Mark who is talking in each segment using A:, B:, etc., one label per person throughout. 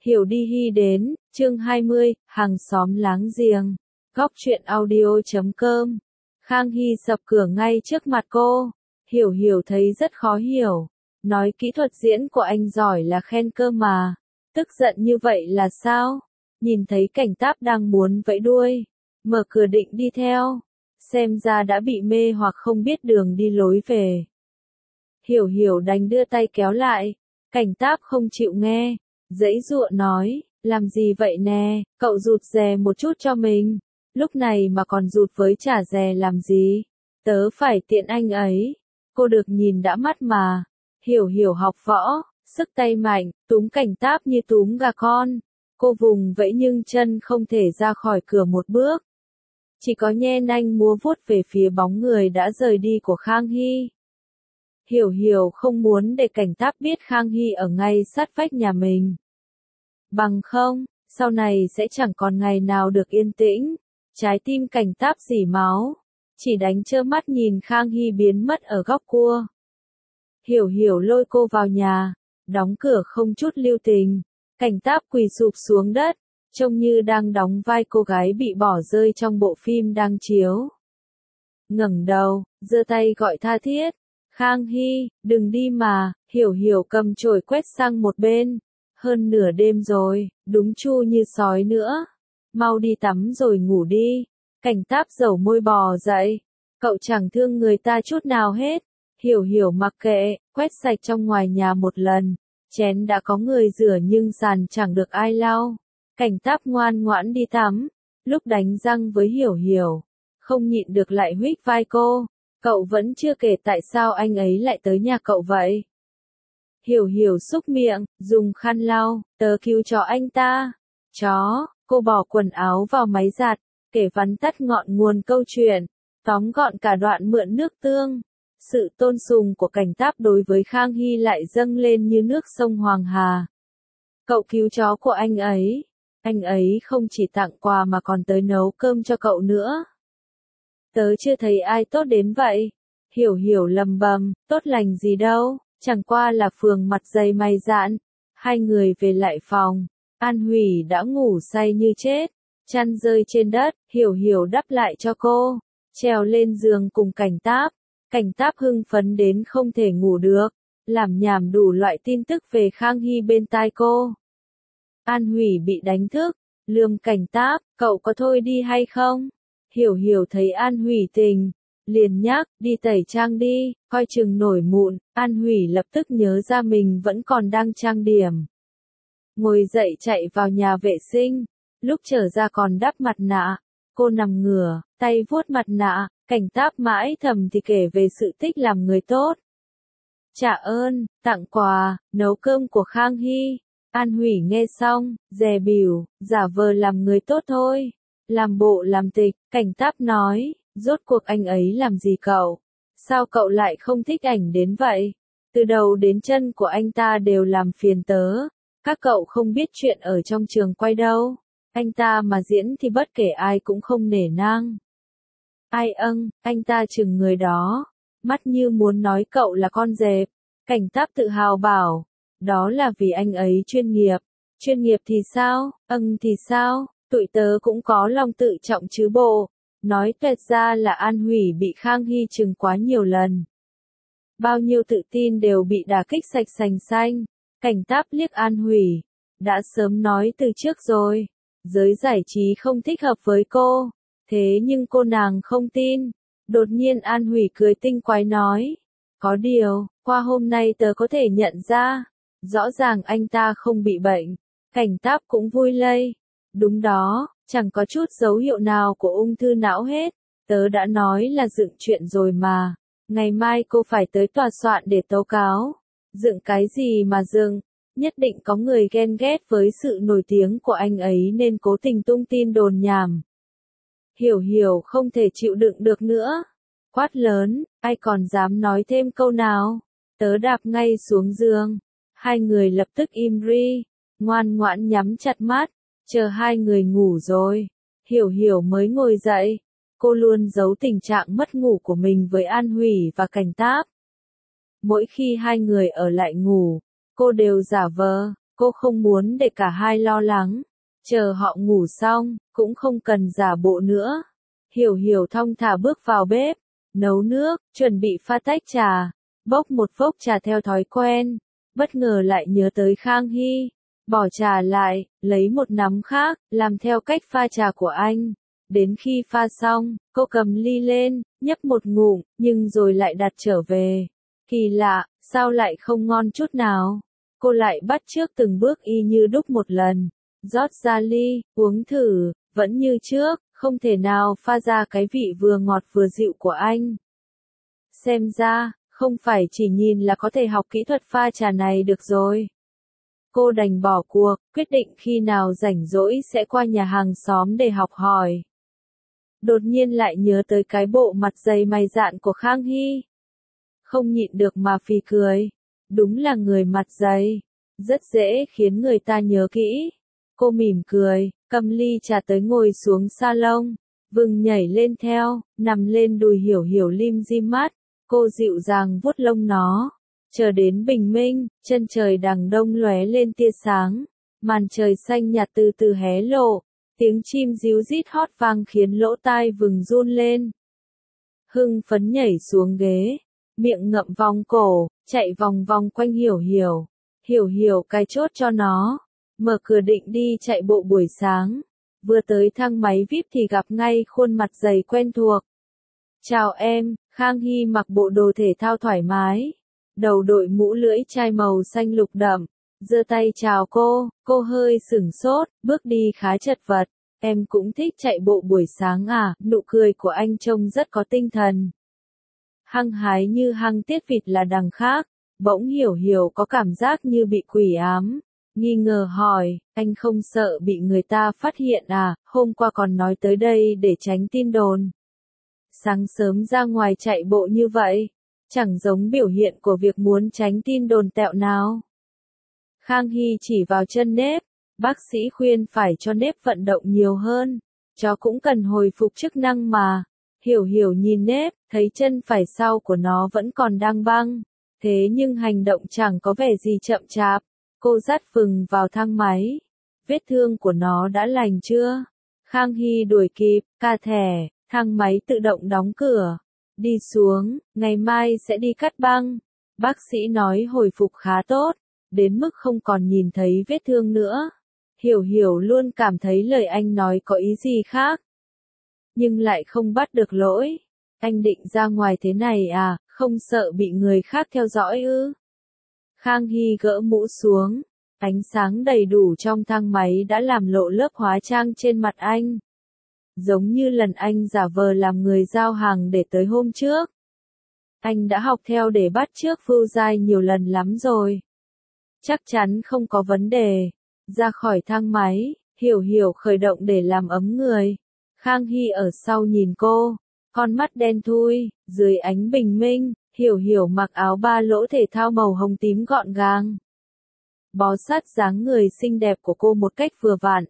A: Hiểu đi hy đến, chương 20, hàng xóm láng giềng. Góc truyện audio.com. Khang Hy sập cửa ngay trước mặt cô. Hiểu thấy rất khó hiểu. Nói kỹ thuật diễn của anh giỏi là khen cơ mà. Tức giận như vậy là sao? Nhìn thấy Cảnh Táp đang muốn vẫy đuôi. Mở cửa định đi theo. Xem ra đã bị mê hoặc không biết đường đi lối về. Hiểu đành đưa tay kéo lại. Cảnh Táp không chịu nghe. Giãy giụa nói, làm gì vậy nè, cậu rụt rè một chút cho mình. Lúc này mà còn rụt với chả rè làm gì? Tớ phải tiện anh ấy. Cô được nhìn đã mắt mà. Hiểu học võ, sức tay mạnh, túm Cảnh Táp như túm gà con. Cô vùng vẫy nhưng chân không thể ra khỏi cửa một bước. Chỉ có nhe nanh múa vuốt về phía bóng người đã rời đi của Khang Hy. Hiểu không muốn để Cảnh Táp biết Khang Hy ở ngay sát vách nhà mình. Bằng không, sau này sẽ chẳng còn ngày nào được yên tĩnh. Trái tim Cảnh Táp rỉ máu, chỉ đánh trơ mắt nhìn Khang Hy biến mất ở góc cua. Hiểu lôi cô vào nhà, đóng cửa không chút lưu tình. Cảnh Táp quỳ sụp xuống đất, trông như đang đóng vai cô gái bị bỏ rơi trong bộ phim đang chiếu. Ngẩng đầu, giơ tay gọi tha thiết. Khang Hy, đừng đi mà. Hiểu cầm chổi quét sang một bên. Hơn nửa đêm rồi, đúng chu như sói nữa. Mau đi tắm rồi ngủ đi. Cảnh Táp dẩu môi bò dậy. Cậu chẳng thương người ta chút nào hết. Hiểu mặc kệ, quét sạch trong ngoài nhà một lần. Chén đã có người rửa nhưng sàn chẳng được ai lau. Cảnh Táp ngoan ngoãn đi tắm. Lúc đánh răng với Hiểu, không nhịn được lại huých vai cô. Cậu vẫn chưa kể tại sao anh ấy lại tới nhà cậu vậy. Hiểu xúc miệng, dùng khăn lau, tớ cứu cho anh ta. Chó, cô bỏ quần áo vào máy giặt, kể vắn tắt ngọn nguồn câu chuyện, tóm gọn cả đoạn mượn nước tương. Sự tôn sùng của Cảnh Táp đối với Khang Hy lại dâng lên như nước sông Hoàng Hà. Cậu cứu chó của anh ấy không chỉ tặng quà mà còn tới nấu cơm cho cậu nữa. Tớ chưa thấy ai tốt đến vậy. Hiểu lầm bầm, tốt lành gì đâu, chẳng qua là phường mặt dày mày dạn. Hai người về lại phòng, An Hủy đã ngủ say như chết, chăn rơi trên đất, Hiểu đắp lại cho cô, trèo lên giường cùng Cảnh Táp. Cảnh Táp hưng phấn đến không thể ngủ được, làm nhảm đủ loại tin tức về Khang Hy bên tai cô. An Hủy bị đánh thức, lườm Cảnh Táp, cậu có thôi đi hay không? Hiểu thấy An Hủy tỉnh, liền nhắc, đi tẩy trang đi, coi chừng nổi mụn. An Hủy lập tức nhớ ra mình vẫn còn đang trang điểm. Ngồi dậy chạy vào nhà vệ sinh, lúc trở ra còn đắp mặt nạ. Cô nằm ngửa, tay vuốt mặt nạ, Cảnh Táp mãi thầm thì kể về sự tích làm người tốt. Trả ơn, tặng quà, nấu cơm của Khang Hy. An Hủy nghe xong, dè bỉu, giả vờ làm người tốt thôi. Làm bộ làm tịch, Cảnh Táp nói, rốt cuộc anh ấy làm gì cậu? Sao cậu lại không thích ảnh đến vậy? Từ đầu đến chân của anh ta đều làm phiền tớ. Các cậu không biết chuyện ở trong trường quay đâu. Anh ta mà diễn thì bất kể ai cũng không nể nang. Ai anh ta chừng người đó. Mắt như muốn nói cậu là con dẹp. Cảnh Táp tự hào bảo. Đó là vì anh ấy chuyên nghiệp. Chuyên nghiệp thì sao? Thì sao? Tụi tớ cũng có lòng tự trọng chứ bộ. Nói tuyệt ra là An Hủy bị Khang Hy chừng quá nhiều lần. Bao nhiêu tự tin đều bị đả kích sạch sành xanh. Cảnh Táp liếc An Hủy. Đã sớm nói từ trước rồi. Giới giải trí không thích hợp với cô. Thế nhưng cô nàng không tin. Đột nhiên An Hủy cười tinh quái nói. Có điều, qua hôm nay tớ có thể nhận ra. Rõ ràng anh ta không bị bệnh. Cảnh Táp cũng vui lây. Đúng đó, chẳng có chút dấu hiệu nào của ung thư não hết. Tớ đã nói là dựng chuyện rồi mà. Ngày mai cô phải tới tòa soạn để tố cáo. Dựng cái gì mà dựng? Nhất định có người ghen ghét với sự nổi tiếng của anh ấy nên cố tình tung tin đồn nhảm. Hiểu không thể chịu đựng được nữa. Quát lớn, ai còn dám nói thêm câu nào? Tớ đạp ngay xuống giường. Hai người lập tức im ri, ngoan ngoãn nhắm chặt mắt. Chờ hai người ngủ rồi, Hiểu mới ngồi dậy. Cô luôn giấu tình trạng mất ngủ của mình với An Hủy và Cảnh Táp. Mỗi khi hai người ở lại ngủ, cô đều giả vờ, Cô không muốn để cả hai lo lắng. Chờ họ ngủ xong, cũng không cần giả bộ nữa. Hiểu Hiểu thong thả bước vào bếp, nấu nước, chuẩn bị pha tách trà, bốc một vốc trà theo thói quen. Bất ngờ lại nhớ tới Khang Hy, bỏ trà lại, lấy một nắm khác, làm theo cách pha trà của anh. Đến khi pha xong, cô cầm ly lên, nhấp một ngụm, nhưng rồi lại đặt trở về. Kỳ lạ, sao lại không ngon chút nào? Cô lại bắt chước từng bước y như đúc một lần. Rót ra ly, uống thử, vẫn như trước, không thể nào pha ra cái vị vừa ngọt vừa dịu của anh. Xem ra, không phải chỉ nhìn là có thể học kỹ thuật pha trà này được rồi. Cô đành bỏ cuộc, quyết định khi nào rảnh rỗi sẽ qua nhà hàng xóm để học hỏi. Đột nhiên lại nhớ tới cái bộ mặt dày mày dạn của Khang Hy. Không nhịn được mà phì cười. Đúng là người mặt dày, rất dễ khiến người ta nhớ kỹ. Cô mỉm cười, cầm ly trà tới ngồi xuống salon, vừng nhảy lên theo, nằm lên đùi Hiểu Hiểu lim dim mắt. Cô dịu dàng vuốt lông nó. Chờ đến bình minh, chân trời đằng đông lóe lên tia sáng, màn trời xanh nhạt từ từ hé lộ, tiếng chim ríu rít hót vang khiến lỗ tai vừng run lên. Hưng phấn nhảy xuống ghế, miệng ngậm vòng cổ, chạy vòng vòng quanh Hiểu Hiểu. Hiểu Hiểu cài chốt cho nó, mở cửa định đi chạy bộ buổi sáng. Vừa tới thang máy VIP thì gặp ngay khuôn mặt dày quen thuộc. Chào em, Khang Hy mặc bộ đồ thể thao thoải mái. Đầu đội mũ lưỡi chai màu xanh lục đậm, giơ tay chào cô hơi sửng sốt, bước đi khá chật vật. Em cũng thích chạy bộ buổi sáng à? Nụ cười của anh trông rất có tinh thần. Hăng hái như hăng tiết vịt là đằng khác, bỗng Hiểu Hiểu có cảm giác như bị quỷ ám. Nghi ngờ hỏi, anh không sợ bị người ta phát hiện à? Hôm qua còn nói tới đây để tránh tin đồn. Sáng sớm ra ngoài chạy bộ như vậy, chẳng giống biểu hiện của việc muốn tránh tin đồn tẹo nào. Khang Hy chỉ vào chân nếp, bác sĩ khuyên phải cho nếp vận động nhiều hơn, chó cũng cần hồi phục chức năng mà. Hiểu Hiểu nhìn nếp, thấy chân phải sau của nó vẫn còn đang băng, thế nhưng hành động chẳng có vẻ gì chậm chạp. Cô dắt vừng vào thang máy. Vết thương của nó đã lành chưa? Khang Hy đuổi kịp, ca thẻ, thang máy tự động đóng cửa. Đi xuống, ngày mai sẽ đi cắt băng. Bác sĩ nói hồi phục khá tốt, đến mức không còn nhìn thấy vết thương nữa. Hiểu Hiểu luôn cảm thấy lời anh nói có ý gì khác, nhưng lại không bắt được lỗi. Anh định ra ngoài thế này à, không sợ bị người khác theo dõi ư? Khang Hy gỡ mũ xuống, ánh sáng đầy đủ trong thang máy đã làm lộ lớp hóa trang trên mặt anh. Giống như lần anh giả vờ làm người giao hàng để tới hôm trước. Anh đã học theo để bắt chước Vưu Giai nhiều lần lắm rồi. Chắc chắn không có vấn đề. Ra khỏi thang máy, Hiểu Hiểu khởi động để làm ấm người. Khang Hy ở sau nhìn cô, con mắt đen thui, dưới ánh bình minh, Hiểu Hiểu mặc áo ba lỗ thể thao màu hồng tím gọn gàng. Bó sát dáng người xinh đẹp của cô một cách vừa vặn.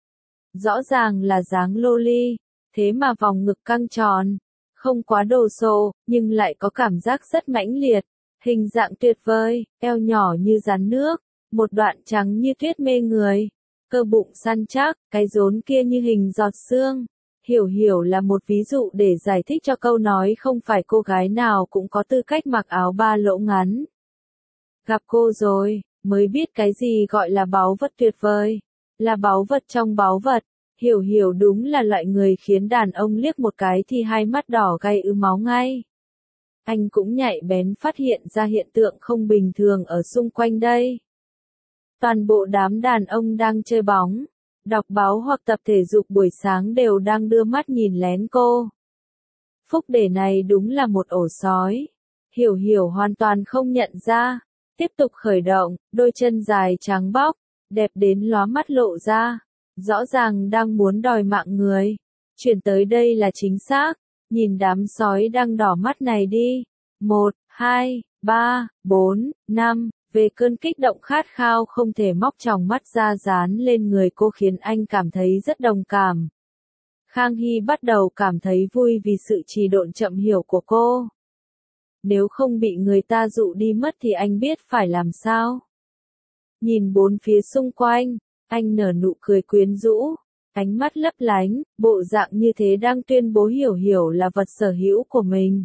A: Rõ ràng là dáng loli, thế mà vòng ngực căng tròn, không quá đồ sộ, nhưng lại có cảm giác rất mãnh liệt. Hình dạng tuyệt vời, eo nhỏ như rắn nước, một đoạn trắng như tuyết mê người, cơ bụng săn chắc, cái rốn kia như hình giọt sương. Hiểu Hiểu là một ví dụ để giải thích cho câu nói không phải cô gái nào cũng có tư cách mặc áo ba lỗ ngắn. Gặp cô rồi, mới biết cái gì gọi là báu vật tuyệt vời, là báu vật trong báu vật. Hiểu Hiểu đúng là loại người khiến đàn ông liếc một cái thì hai mắt đỏ gay ứ máu ngay. Anh cũng nhạy bén phát hiện ra hiện tượng không bình thường ở xung quanh đây. Toàn bộ đám đàn ông đang chơi bóng, đọc báo hoặc tập thể dục buổi sáng đều đang đưa mắt nhìn lén cô. Phúc để này đúng là một ổ sói. Hiểu Hiểu hoàn toàn không nhận ra. Tiếp tục khởi động, đôi chân dài trắng bóc, đẹp đến lóa mắt lộ ra. Rõ ràng đang muốn đòi mạng người. Chuyển tới đây là chính xác. Nhìn đám sói đang đỏ mắt này đi. 1, 2, 3, 4, 5. Về cơn kích động khát khao không thể móc tròng mắt ra dán lên người cô khiến anh cảm thấy rất đồng cảm. Khang Hy bắt đầu cảm thấy vui vì sự trì độn chậm hiểu của cô. Nếu không bị người ta dụ đi mất thì anh biết phải làm sao. Nhìn bốn phía xung quanh, anh nở nụ cười quyến rũ, ánh mắt lấp lánh, bộ dạng như thế đang tuyên bố Hiểu Hiểu là vật sở hữu của mình.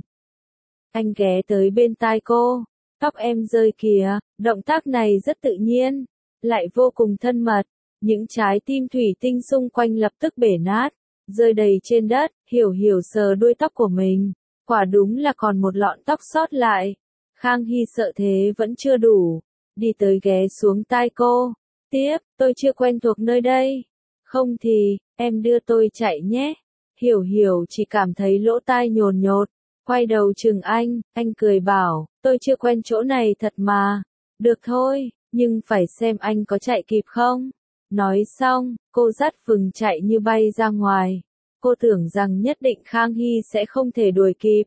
A: Anh ghé tới bên tai cô, tóc em rơi kìa, động tác này rất tự nhiên, lại vô cùng thân mật, những trái tim thủy tinh xung quanh lập tức bể nát, rơi đầy trên đất, Hiểu Hiểu sờ đuôi tóc của mình, quả đúng là còn một lọn tóc sót lại. Khang Hy sợ thế vẫn chưa đủ, đi tới ghé xuống tai cô, tiếp, tôi chưa quen thuộc nơi đây, không thì, em đưa tôi chạy nhé. Hiểu Hiểu chỉ cảm thấy lỗ tai nhồn nhột, quay đầu chừng anh cười bảo, tôi chưa quen chỗ này thật mà, được thôi, nhưng phải xem anh có chạy kịp không. Nói xong, cô dắt Phừng chạy như bay ra ngoài, cô tưởng rằng nhất định Khang Hy sẽ không thể đuổi kịp.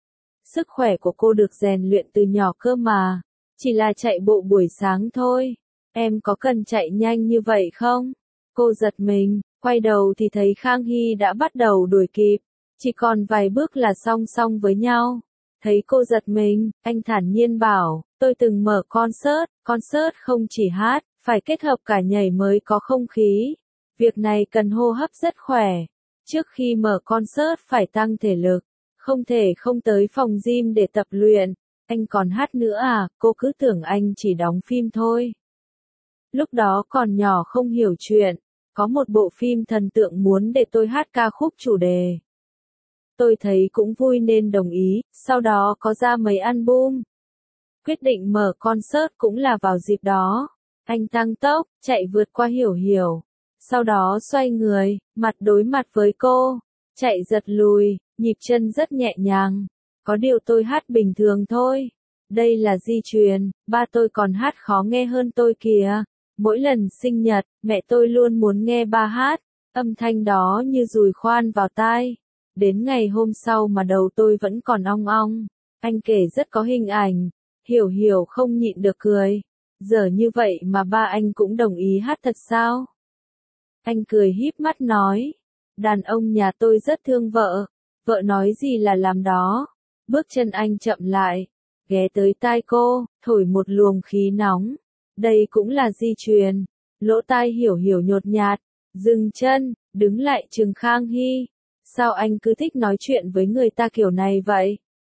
A: Sức khỏe của cô được rèn luyện từ nhỏ cơ mà, chỉ là chạy bộ buổi sáng thôi, em có cần chạy nhanh như vậy không? Cô giật mình, quay đầu thì thấy Khang Hy đã bắt đầu đuổi kịp, chỉ còn vài bước là song song với nhau. Thấy cô giật mình, anh thản nhiên bảo, tôi từng mở concert không chỉ hát, phải kết hợp cả nhảy mới có không khí. Việc này cần hô hấp rất khỏe. Trước khi mở concert phải tăng thể lực, không thể không tới phòng gym để tập luyện. Anh còn hát nữa à, cô cứ tưởng anh chỉ đóng phim thôi. Lúc đó còn nhỏ không hiểu chuyện, có một bộ phim thần tượng muốn để tôi hát ca khúc chủ đề. Tôi thấy cũng vui nên đồng ý, sau đó có ra mấy album. Quyết định mở concert cũng là vào dịp đó. Anh tăng tốc, chạy vượt qua Hiểu Hiểu. Sau đó xoay người, mặt đối mặt với cô. Chạy giật lùi, nhịp chân rất nhẹ nhàng. Có điều tôi hát bình thường thôi. Đây là di truyền, ba tôi còn hát khó nghe hơn tôi kìa. Mỗi lần sinh nhật, mẹ tôi luôn muốn nghe ba hát. Âm thanh đó như dùi khoan vào tai. Đến ngày hôm sau mà đầu tôi vẫn còn ong ong. Anh kể rất có hình ảnh. Hiểu Hiểu không nhịn được cười. Giờ như vậy mà ba anh cũng đồng ý hát thật sao? Anh cười híp mắt nói. Đàn ông nhà tôi rất thương vợ. Vợ nói gì là làm đó. Bước chân anh chậm lại. Ghé tới tai cô, thổi một luồng khí nóng. Đây cũng là di truyền. Lỗ tai Hiểu Hiểu nhột nhạt. Dừng chân, đứng lại chừng Khang Hy. Sao anh cứ thích nói chuyện với người ta kiểu này vậy?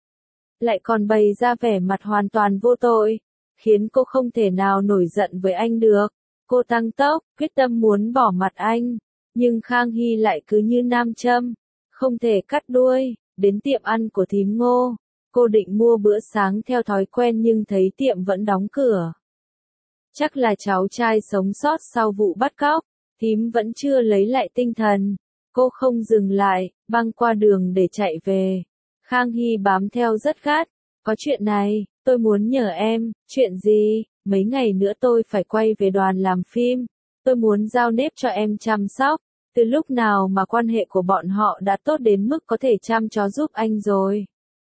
A: Lại còn bày ra vẻ mặt hoàn toàn vô tội, khiến cô không thể nào nổi giận với anh được. Cô tăng tốc, quyết tâm muốn bỏ mặt anh, nhưng Khang Hy lại cứ như nam châm, không thể cắt đuôi. Đến tiệm ăn của thím Ngô, cô định mua bữa sáng theo thói quen nhưng thấy tiệm vẫn đóng cửa. Chắc là cháu trai sống sót sau vụ bắt cóc, thím vẫn chưa lấy lại tinh thần. Cô không dừng lại, băng qua đường để chạy về. Khang Hy bám theo rất gắt. Có chuyện này, tôi muốn nhờ em, chuyện gì? Mấy ngày nữa tôi phải quay về đoàn làm phim. Tôi muốn giao nếp cho em chăm sóc. Từ lúc nào mà quan hệ của bọn họ đã tốt đến mức có thể chăm chó giúp anh rồi.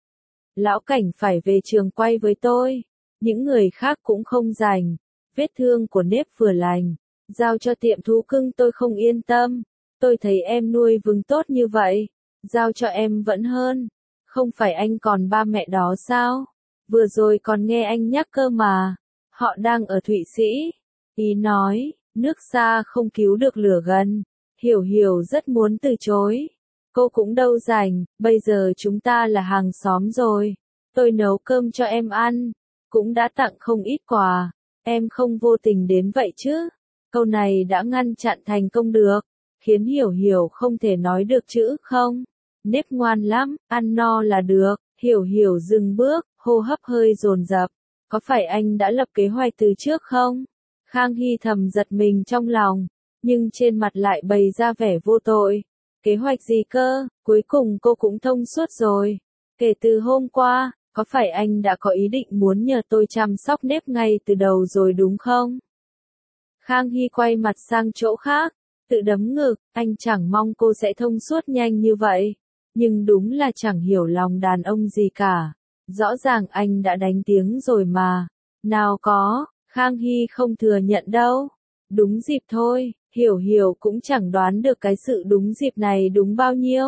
A: Lão Cảnh phải về trường quay với tôi. Những người khác cũng không rảnh. Vết thương của nếp vừa lành. Giao cho tiệm thú cưng tôi không yên tâm. Tôi thấy em nuôi vừng tốt như vậy. Giao cho em vẫn hơn. Không phải anh còn ba mẹ đó sao? Vừa rồi còn nghe anh nhắc cơ mà. Họ đang ở Thụy Sĩ. Ý nói, nước xa không cứu được lửa gần. Hiểu Hiểu rất muốn từ chối. Cô cũng đâu rảnh, bây giờ chúng ta là hàng xóm rồi. Tôi nấu cơm cho em ăn. Cũng đã tặng không ít quà. Em không vô tình đến vậy chứ? Câu này đã ngăn chặn thành công được. Khiến Hiểu Hiểu không thể nói được chữ không. Nếp ngoan lắm, ăn no là được. Hiểu Hiểu dừng bước, hô hấp hơi dồn dập. Có phải anh đã lập kế hoạch từ trước không? Khang Hy thầm giật mình trong lòng, nhưng trên mặt lại bày ra vẻ vô tội. Kế hoạch gì cơ? Cuối cùng cô cũng thông suốt rồi. Kể từ hôm qua, có phải anh đã có ý định muốn nhờ tôi chăm sóc nếp ngay từ đầu rồi đúng không? Khang Hy quay mặt sang chỗ khác, tự đấm ngực, anh chẳng mong cô sẽ thông suốt nhanh như vậy. Nhưng đúng là chẳng hiểu lòng đàn ông gì cả. Rõ ràng anh đã đánh tiếng rồi mà. Nào có, Khang Hy không thừa nhận đâu. Đúng dịp thôi, Hiểu Hiểu cũng chẳng đoán được cái sự đúng dịp này đúng bao nhiêu.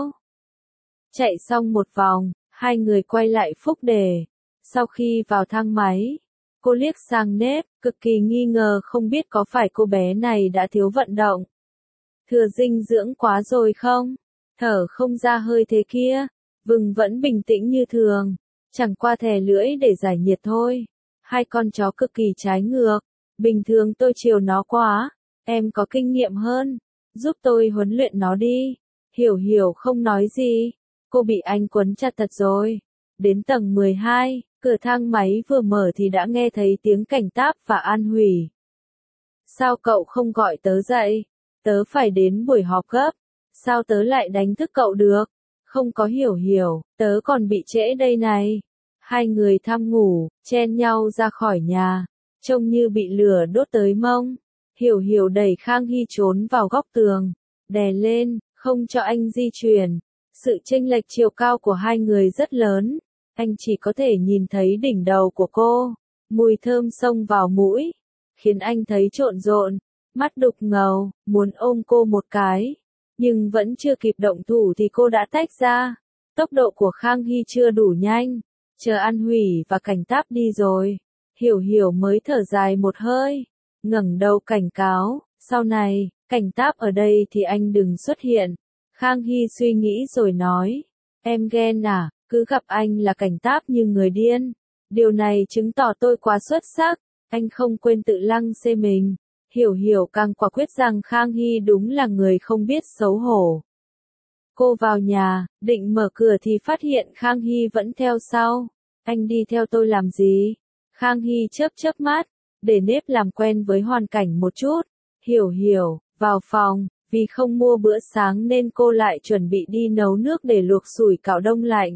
A: Chạy xong một vòng, hai người quay lại Phúc Đề. Sau khi vào thang máy, Cô liếc sang nếp, cực kỳ nghi ngờ không biết có phải cô bé này đã thiếu vận động. Thừa dinh dưỡng quá rồi không? Thở không ra hơi thế kia. Vừng vẫn bình tĩnh như thường. Chẳng qua thè lưỡi để giải nhiệt thôi. Hai con chó cực kỳ trái ngược. Bình thường tôi chiều nó quá. Em có kinh nghiệm hơn. Giúp tôi huấn luyện nó đi. Hiểu hiểu không nói gì. Cô bị anh quấn chặt thật rồi. Đến tầng 12, cửa thang máy vừa mở thì đã nghe thấy tiếng cảnh táp và an hủy. Sao cậu không gọi tớ dậy? Tớ phải đến buổi họp gấp. Sao tớ lại đánh thức cậu được? Không có hiểu hiểu, tớ còn bị trễ đây này. Hai người tham ngủ, chen nhau ra khỏi nhà. Trông như bị lửa đốt tới mông. Hiểu hiểu đẩy Khang Hy trốn vào góc tường. Đè lên, không cho anh di chuyển. Sự chênh lệch chiều cao của hai người rất lớn. Anh chỉ có thể nhìn thấy đỉnh đầu của cô. Mùi thơm xông vào mũi. Khiến anh thấy trộn rộn. Mắt đục ngầu, muốn ôm cô một cái. Nhưng vẫn chưa kịp động thủ thì cô đã tách ra. Tốc độ của Khang Hy chưa đủ nhanh. Chờ An Hủy và Cảnh Táp đi rồi. Hiểu hiểu mới thở dài một hơi. Ngẩng đầu cảnh cáo. Sau này, Cảnh Táp ở đây thì anh đừng xuất hiện. Khang Hy suy nghĩ rồi nói. Em ghen à, cứ gặp anh là Cảnh Táp như người điên. Điều này chứng tỏ tôi quá xuất sắc. Anh không quên tự lăng xê mình. Hiểu hiểu càng quả quyết rằng Khang Hy đúng là người không biết xấu hổ. Cô vào nhà, định mở cửa thì phát hiện Khang Hy vẫn theo sau. Anh đi theo tôi làm gì? Khang Hy chớp chớp mắt, để nếp làm quen với hoàn cảnh một chút. Hiểu hiểu, vào phòng, vì không mua bữa sáng nên cô lại chuẩn bị đi nấu nước để luộc sủi cảo đông lạnh.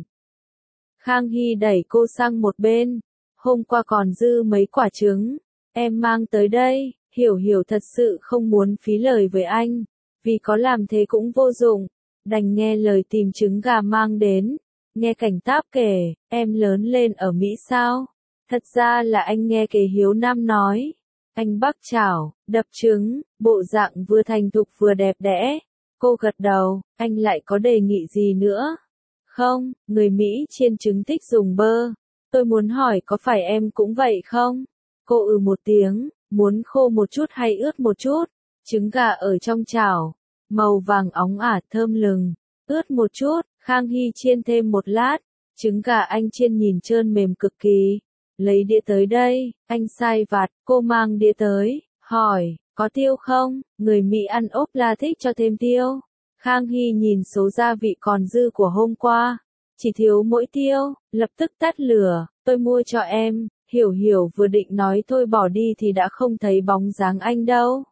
A: Khang Hy đẩy cô sang một bên. Hôm qua còn dư mấy quả trứng. Em mang tới đây. Hiểu hiểu thật sự không muốn phí lời với anh. Vì có làm thế cũng vô dụng. Đành nghe lời tìm trứng gà mang đến. Nghe Cảnh Táp kể, em lớn lên ở Mỹ sao? Thật ra là anh nghe kể Hiếu Nam nói. Anh bắc chảo, đập trứng, bộ dạng vừa thành thục vừa đẹp đẽ. Cô gật đầu, anh lại có đề nghị gì nữa? Không, người Mỹ chiên trứng thích dùng bơ. Tôi muốn hỏi có phải em cũng vậy không? Cô một tiếng, muốn khô một chút hay ướt một chút? Trứng gà ở trong chảo, màu vàng óng ả thơm lừng, ướt một chút. Khang Hy chiên thêm một lát, trứng gà anh chiên nhìn trơn mềm cực kỳ. Lấy đĩa tới đây, anh sai vặt, cô mang đĩa tới, hỏi, có tiêu không? Người Mỹ ăn ốp la thích cho thêm tiêu. Khang Hy nhìn số gia vị còn dư của hôm qua, chỉ thiếu mỗi tiêu, lập tức tắt lửa, tôi mua cho em. Hiểu hiểu vừa định nói thôi bỏ đi thì đã không thấy bóng dáng anh đâu.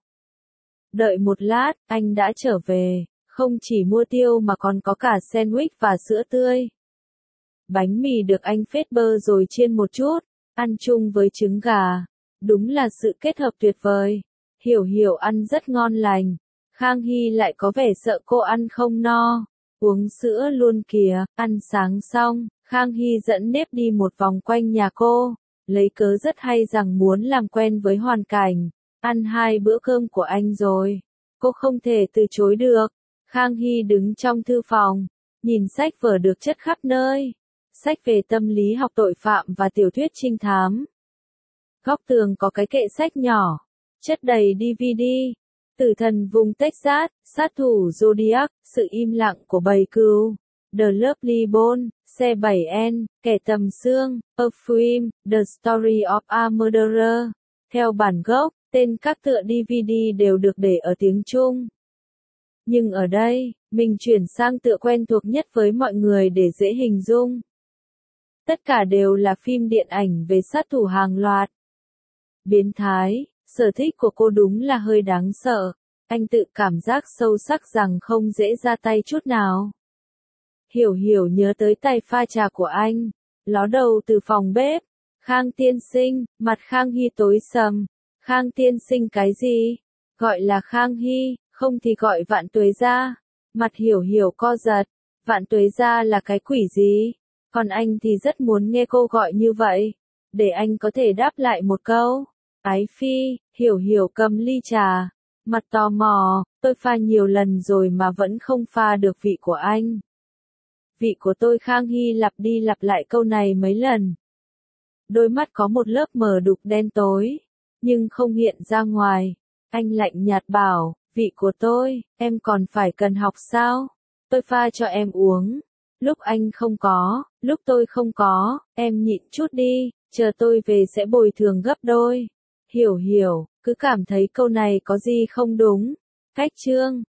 A: Đợi một lát, anh đã trở về, không chỉ mua tiêu mà còn có cả sandwich và sữa tươi. Bánh mì được anh phết bơ rồi chiên một chút, ăn chung với trứng gà. Đúng là sự kết hợp tuyệt vời. Hiểu hiểu ăn rất ngon lành. Khang Hy lại có vẻ sợ cô ăn không no. Uống sữa luôn kìa. Ăn sáng xong, Khang Hy dẫn nếp đi một vòng quanh nhà cô. Lấy cớ rất hay rằng muốn làm quen với hoàn cảnh. Ăn 2 bữa cơm của anh rồi. Cô không thể từ chối được. Khang Hy đứng trong thư phòng. Nhìn sách vở được chất khắp nơi. Sách về tâm lý học tội phạm và tiểu thuyết trinh thám. Góc tường có cái kệ sách nhỏ. Chất đầy DVD. Tử thần vùng Texas, sát thủ Zodiac, sự im lặng của bầy cừu. The Lovely Bone, xe 7N, kẻ tầm xương, A Film, The Story of a Murderer. Theo bản gốc, tên các tựa DVD đều được để ở tiếng Trung. Nhưng ở đây, mình chuyển sang tựa quen thuộc nhất với mọi người để dễ hình dung. Tất cả đều là phim điện ảnh về sát thủ hàng loạt. Biến thái, sở thích của cô đúng là hơi đáng sợ. Anh tự cảm giác sâu sắc rằng không dễ ra tay chút nào. Hiểu hiểu nhớ tới tay pha trà của anh. Ló đầu từ phòng bếp. Khang tiên sinh, mặt Khang Hy tối sầm. Khang tiên sinh cái gì? Gọi là Khang Hy, không thì gọi Vạn Tuế Gia. Mặt hiểu hiểu co giật. Vạn Tuế Gia là cái quỷ gì? Còn anh thì rất muốn nghe cô gọi như vậy. Để anh có thể đáp lại một câu. Ái phi, hiểu hiểu cầm ly trà. Mặt tò mò, tôi pha nhiều lần rồi mà vẫn không pha được vị của anh. Vị của tôi Khang Hy lặp đi lặp lại câu này mấy lần. đôi mắt có một lớp mờ đục đen tối, nhưng không hiện ra ngoài. Anh lạnh nhạt bảo, vị của tôi, em còn phải cần học sao? Tôi pha cho em uống. Lúc anh không có, lúc tôi không có, em nhịn chút đi, chờ tôi về sẽ bồi thường gấp đôi. Hiểu hiểu, cứ cảm thấy câu này có gì không đúng. Cách chương